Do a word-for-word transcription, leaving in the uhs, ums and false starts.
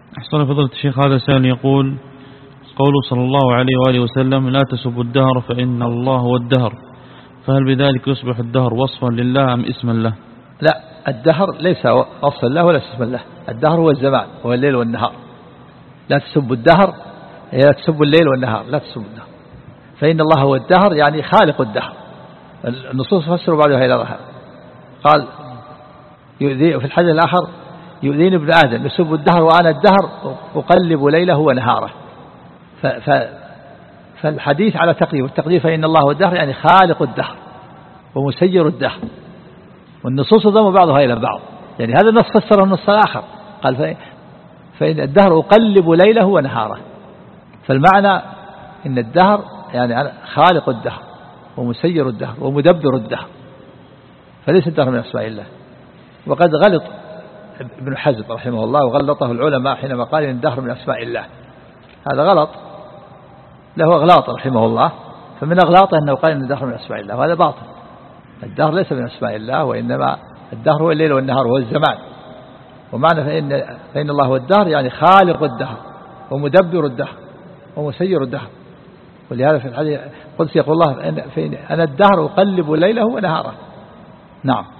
أحسن فضيلة الشيخ. هذا سائل يقول: قوله صلى الله عليه وآله وسلم: لا تسبوا الدهر فإن الله هو الدهر، فهل بذلك يصبح الدهر وصفا لله أم اسما له؟ لا، الدهر ليس وصفا له ولا اسما له. الدهر هو الزمان، هو الليل والنهار. لا تسبوا الدهر، لا تسبوا الليل والنهار، لا تسبوا الدهر، فإن الله هو الدهر يعني خالق الدهر. النصوص فسروا بعضها إلى ظهر. قال يؤذي في الحديث الآخر: يؤذيني ابن آدم يسب الدهر وأنا الدهر أقلب ليله ونهاره. فالحديث على تقدير، والتقدير فإن الله هو الدهر يعني خالق الدهر ومسير الدهر. والنصوص ضم بعضها إلى بعض، يعني هذا النص فسره النص الآخر، قال فإن الدهر أقلب ليله ونهاره. فالمعنى إن الدهر يعني خالق الدهر ومسير الدهر ومدبر الدهر، فليس الدهر من أسماء الله. وقد غلط ابن حزم رحمه الله وغلطه العلماء حينما قال إن الدهر من أسماء الله. هذا غلط، له أغلاط رحمه الله. فمن أغلاطه أنه قال إن الدهر من أسماء الله، وهذا باطل. الدهر ليس من أسماء الله، وإنما الدهر هو الليل والنهار وهو الزمان. ومعنى فإن, فإن الله هو الدهر يعني خالق الدهر ومدبر الدهر ومسير الدهر. ولهذا في الحديث القدسي يقول الله: أنا الدهر أقلب ليله ونهاره. نعم.